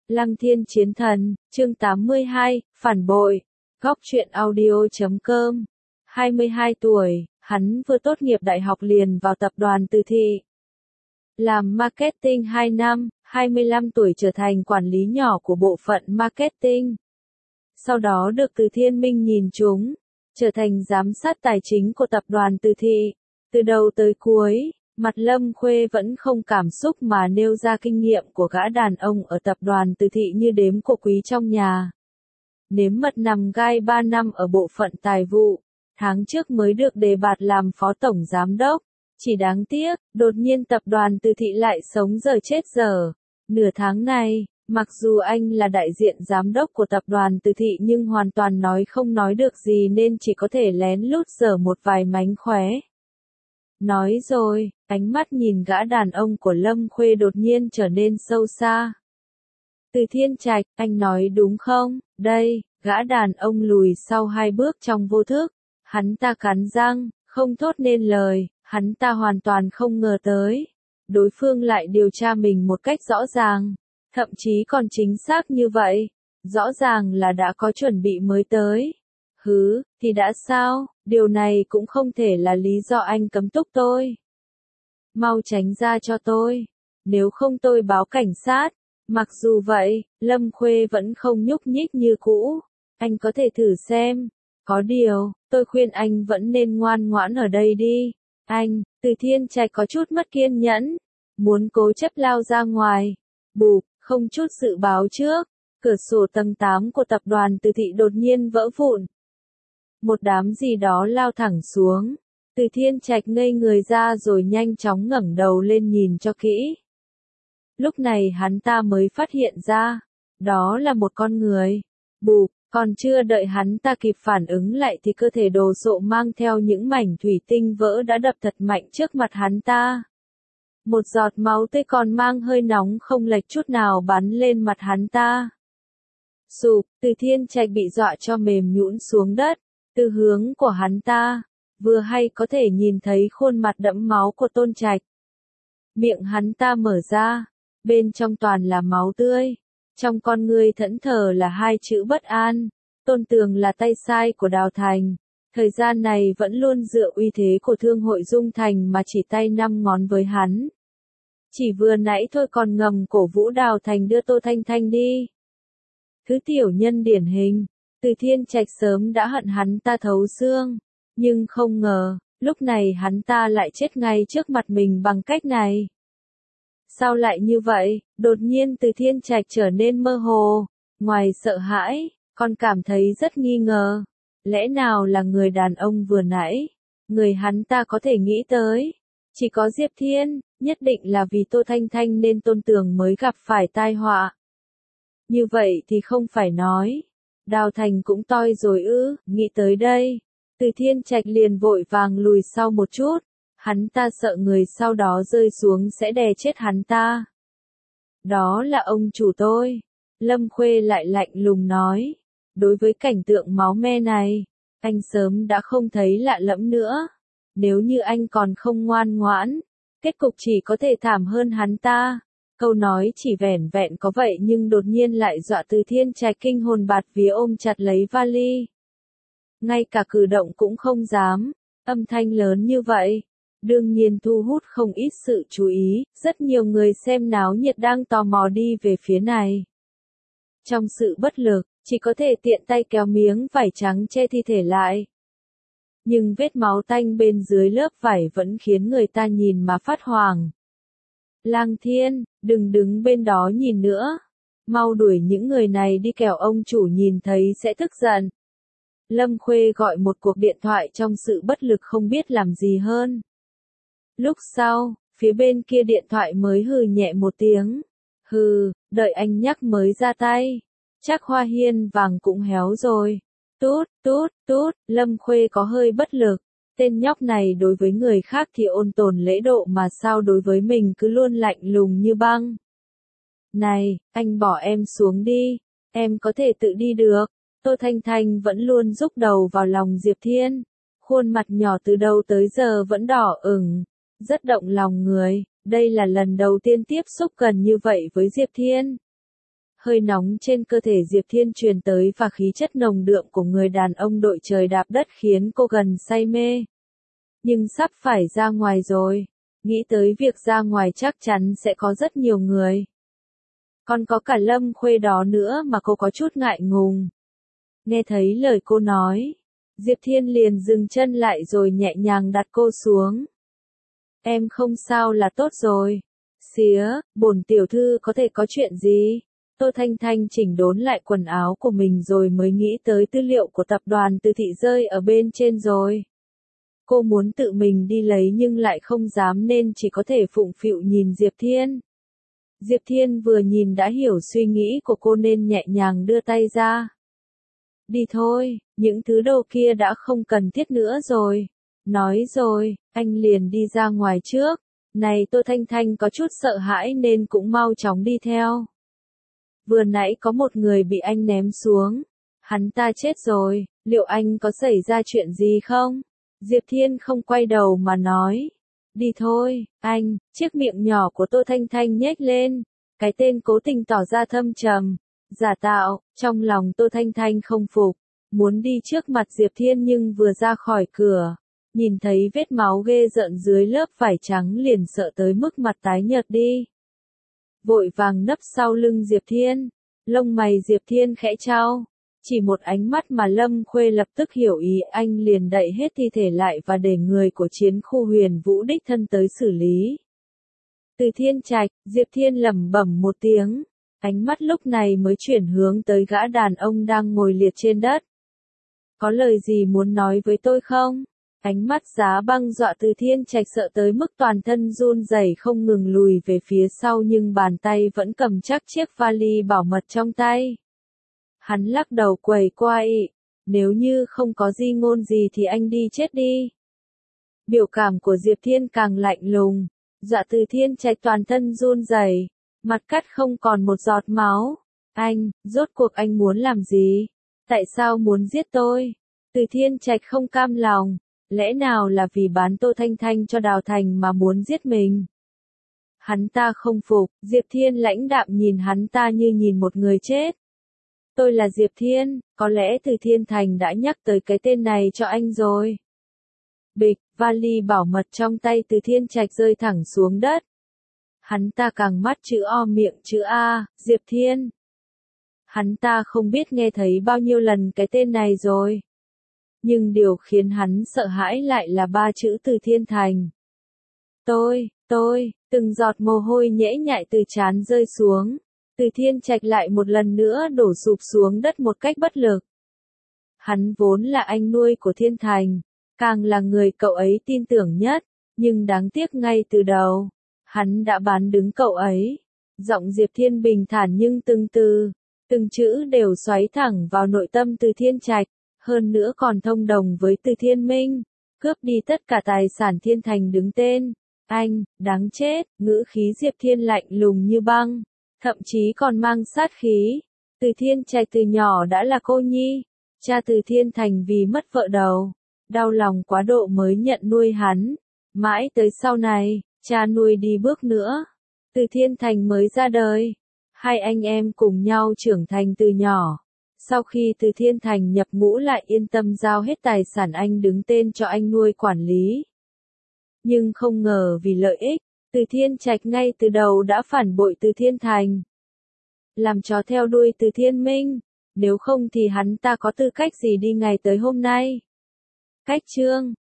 Lăng Thiên Chiến Thần, chương 82, Phản bội, Góc truyện audio.com. 22 tuổi, hắn vừa tốt nghiệp đại học liền vào tập đoàn Từ Thị. Làm marketing 2 năm, 25 tuổi trở thành quản lý nhỏ của bộ phận marketing. Sau đó được Từ Thiên Minh nhìn trúng, trở thành giám sát tài chính của tập đoàn Từ Thị. Từ đầu tới cuối, mặt Lâm Khuê vẫn không cảm xúc mà nêu ra kinh nghiệm của gã đàn ông ở tập đoàn Từ Thị như đếm của quý trong nhà. Nếm mật nằm gai 3 năm ở bộ phận tài vụ, tháng trước mới được đề bạt làm phó tổng giám đốc. Chỉ đáng tiếc, đột nhiên tập đoàn Từ Thị lại sống giờ chết giờ. Nửa tháng này, mặc dù anh là đại diện giám đốc của tập đoàn Từ Thị nhưng hoàn toàn nói không nói được gì nên chỉ có thể lén lút giở một vài mánh khóe. Nói rồi, ánh mắt nhìn gã đàn ông của Lâm Khuê đột nhiên trở nên sâu xa. Từ Thiên Trạch, anh nói đúng không? Đây, gã đàn ông lùi sau 2 bước trong vô thức. Hắn ta cắn răng, không thốt nên lời, hắn ta hoàn toàn không ngờ tới. Đối phương lại điều tra mình một cách rõ ràng, thậm chí còn chính xác như vậy. Rõ ràng là đã có chuẩn bị mới tới. Hứ, thì đã sao, điều này cũng không thể là lý do anh cấm túc tôi. Mau tránh ra cho tôi, nếu không tôi báo cảnh sát. Mặc dù vậy, Lâm Khuê vẫn không nhúc nhích như cũ. Anh có thể thử xem. Có điều, tôi khuyên anh vẫn nên ngoan ngoãn ở đây đi. Anh, Từ Thiên Trạch có chút mất kiên nhẫn. Muốn cố chấp lao ra ngoài. Bụp, không chút dự báo trước. Cửa sổ tầng 8 của tập đoàn Từ Thị đột nhiên vỡ vụn. Một đám gì đó lao thẳng xuống. Từ Thiên Trạch ngây người ra rồi nhanh chóng ngẩng đầu lên nhìn cho kỹ. Lúc này hắn ta mới phát hiện ra, đó là một con người. Bụp, còn chưa đợi hắn ta kịp phản ứng lại thì cơ thể đồ sộ mang theo những mảnh thủy tinh vỡ đã đập thật mạnh trước mặt hắn ta. Một giọt máu tươi còn mang hơi nóng không lệch chút nào bắn lên mặt hắn ta. Sụp, Từ Thiên Trạch bị dọa cho mềm nhũn xuống đất. Từ hướng của hắn ta, vừa hay có thể nhìn thấy khuôn mặt đẫm máu của Tôn Trạch. Miệng hắn ta mở ra, bên trong toàn là máu tươi. Trong con ngươi thẫn thờ là 2 chữ bất an. Tôn Tường là tay sai của Đào Thành. Thời gian này vẫn luôn dựa uy thế của thương hội Dung Thành mà chỉ tay 5 ngón với hắn. Chỉ vừa nãy thôi còn ngầm cổ vũ Đào Thành đưa Tô Thanh Thanh đi. Thứ tiểu nhân điển hình. Từ Thiên Trạch sớm đã hận hắn ta thấu xương. Nhưng không ngờ, lúc này hắn ta lại chết ngay trước mặt mình bằng cách này. Sao lại như vậy? Đột nhiên Từ Thiên Trạch trở nên mơ hồ. Ngoài sợ hãi, còn cảm thấy rất nghi ngờ. Lẽ nào là người đàn ông vừa nãy? Người hắn ta có thể nghĩ tới. Chỉ có Diệp Thiên, nhất định là vì Tô Thanh Thanh nên Tôn Tường mới gặp phải tai họa. Như vậy thì không phải nói. Đào Thành cũng toi rồi ư, nghĩ tới đây. Từ Thiên Trạch liền vội vàng lùi sau một chút. Hắn ta sợ người sau đó rơi xuống sẽ đè chết hắn ta. Đó là ông chủ tôi. Lâm Khuê lại lạnh lùng nói. Đối với cảnh tượng máu me này, anh sớm đã không thấy lạ lẫm nữa. Nếu như anh còn không ngoan ngoãn, kết cục chỉ có thể thảm hơn hắn ta. Câu nói chỉ vẻn vẹn có vậy nhưng đột nhiên lại dọa Từ Thiên Trạch kinh hồn bạt vía ôm chặt lấy vali. Ngay cả cử động cũng không dám, âm thanh lớn như vậy. Đương nhiên thu hút không ít sự chú ý, rất nhiều người xem náo nhiệt đang tò mò đi về phía này. Trong sự bất lực, chỉ có thể tiện tay kéo miếng vải trắng che thi thể lại. Nhưng vết máu tanh bên dưới lớp vải vẫn khiến người ta nhìn mà phát hoảng. Lang Thiên, đừng đứng bên đó nhìn nữa. Mau đuổi những người này đi kẻo ông chủ nhìn thấy sẽ tức giận. Lâm Khuê gọi một cuộc điện thoại trong sự bất lực không biết làm gì hơn. Lúc sau, phía bên kia điện thoại mới hừ nhẹ một tiếng. Hừ, đợi anh nhắc mới ra tay. Chắc hoa hiên vàng cũng héo rồi. Tút, tút, tút, Lâm Khuê có hơi bất lực. Tên nhóc này đối với người khác thì ôn tồn lễ độ mà sao đối với mình cứ luôn lạnh lùng như băng. Này, anh bỏ em xuống đi. Em có thể tự đi được. Tô Thanh Thanh vẫn luôn rúc đầu vào lòng Diệp Thiên. Khuôn mặt nhỏ từ đầu tới giờ vẫn đỏ ửng. Rất động lòng người. Đây là lần đầu tiên tiếp xúc gần như vậy với Diệp Thiên. Hơi nóng trên cơ thể Diệp Thiên truyền tới và khí chất nồng đượm của người đàn ông đội trời đạp đất khiến cô gần say mê. Nhưng sắp phải ra ngoài rồi. Nghĩ tới việc ra ngoài chắc chắn sẽ có rất nhiều người. Còn có cả Lâm Khuê đó nữa mà cô có chút ngại ngùng. Nghe thấy lời cô nói, Diệp Thiên liền dừng chân lại rồi nhẹ nhàng đặt cô xuống. Em không sao là tốt rồi. Xía, bổn tiểu thư có thể có chuyện gì? Tô Thanh Thanh chỉnh đốn lại quần áo của mình rồi mới nghĩ tới tư liệu của tập đoàn Từ Thị rơi ở bên trên rồi. Cô muốn tự mình đi lấy nhưng lại không dám nên chỉ có thể phụng phịu nhìn Diệp Thiên. Diệp Thiên vừa nhìn đã hiểu suy nghĩ của cô nên nhẹ nhàng đưa tay ra. Đi thôi, những thứ đồ kia đã không cần thiết nữa rồi. Nói rồi, anh liền đi ra ngoài trước. Này Tô Thanh Thanh có chút sợ hãi nên cũng mau chóng đi theo. Vừa nãy có một người bị anh ném xuống. Hắn ta chết rồi, liệu anh có xảy ra chuyện gì không? Diệp Thiên không quay đầu mà nói. Đi thôi, anh, chiếc miệng nhỏ của Tô Thanh Thanh nhếch lên. Cái tên cố tình tỏ ra thâm trầm, giả tạo, trong lòng Tô Thanh Thanh không phục. Muốn đi trước mặt Diệp Thiên nhưng vừa ra khỏi cửa. Nhìn thấy vết máu ghê rợn dưới lớp vải trắng liền sợ tới mức mặt tái nhợt đi. Vội vàng nấp sau lưng Diệp Thiên, lông mày Diệp Thiên khẽ chau. Chỉ một ánh mắt mà Lâm Khuê lập tức hiểu ý, anh liền đậy hết thi thể lại và để người của chiến khu Huyền Vũ đích thân tới xử lý. Từ Thiên Trạch, Diệp Thiên lẩm bẩm một tiếng, ánh mắt lúc này mới chuyển hướng tới gã đàn ông đang ngồi liệt trên đất. Có lời gì muốn nói với tôi không? Ánh mắt Giá Băng dọa Từ Thiên Trạch sợ tới mức toàn thân run rẩy không ngừng lùi về phía sau nhưng bàn tay vẫn cầm chắc chiếc vali bảo mật trong tay. Hắn lắc đầu quẩy quay, nếu như không có di ngôn gì thì anh đi chết đi. Biểu cảm của Diệp Thiên càng lạnh lùng, dọa Từ Thiên Trạch toàn thân run rẩy, mặt cắt không còn một giọt máu. Anh, rốt cuộc anh muốn làm gì? Tại sao muốn giết tôi? Từ Thiên Trạch không cam lòng, lẽ nào là vì bán Tô Thanh Thanh cho Đào Thành mà muốn giết mình? Hắn ta không phục, Diệp Thiên lãnh đạm nhìn hắn ta như nhìn một người chết. Tôi là Diệp Thiên, có lẽ Từ Thiên Thành đã nhắc tới cái tên này cho anh rồi. Bịch, vali bảo mật trong tay Từ Thiên Trạch rơi thẳng xuống đất. Hắn ta càng mắt chữ O miệng chữ A, Diệp Thiên. Hắn ta không biết nghe thấy bao nhiêu lần cái tên này rồi. Nhưng điều khiến hắn sợ hãi lại là ba chữ Từ Thiên Thành. Tôi, từng giọt mồ hôi nhễ nhại từ trán rơi xuống. Từ Thiên Trạch lại một lần nữa đổ sụp xuống đất một cách bất lực. Hắn vốn là anh nuôi của Thiên Thành, càng là người cậu ấy tin tưởng nhất, nhưng đáng tiếc ngay từ đầu, hắn đã bán đứng cậu ấy. Giọng Diệp Thiên bình thản nhưng từng chữ đều xoáy thẳng vào nội tâm Từ Thiên Trạch, hơn nữa còn thông đồng với Từ Thiên Minh, cướp đi tất cả tài sản Thiên Thành đứng tên. Anh, đáng chết, ngữ khí Diệp Thiên lạnh lùng như băng, thậm chí còn mang sát khí. Từ Thiên Trạch từ nhỏ đã là cô nhi, cha Từ Thiên Thành vì mất vợ đầu, đau lòng quá độ mới nhận nuôi hắn. Mãi tới sau này, cha nuôi đi bước nữa, Từ Thiên Thành mới ra đời. Hai anh em cùng nhau trưởng thành từ nhỏ. Sau khi Từ Thiên Thành nhập ngũ lại yên tâm giao hết tài sản anh đứng tên cho anh nuôi quản lý. Nhưng không ngờ vì lợi ích, Từ Thiên Trạch ngay từ đầu đã phản bội Từ Thiên Thành. Làm chó theo đuôi Từ Thiên Minh, nếu không thì hắn ta có tư cách gì đi ngày tới hôm nay. Cách chương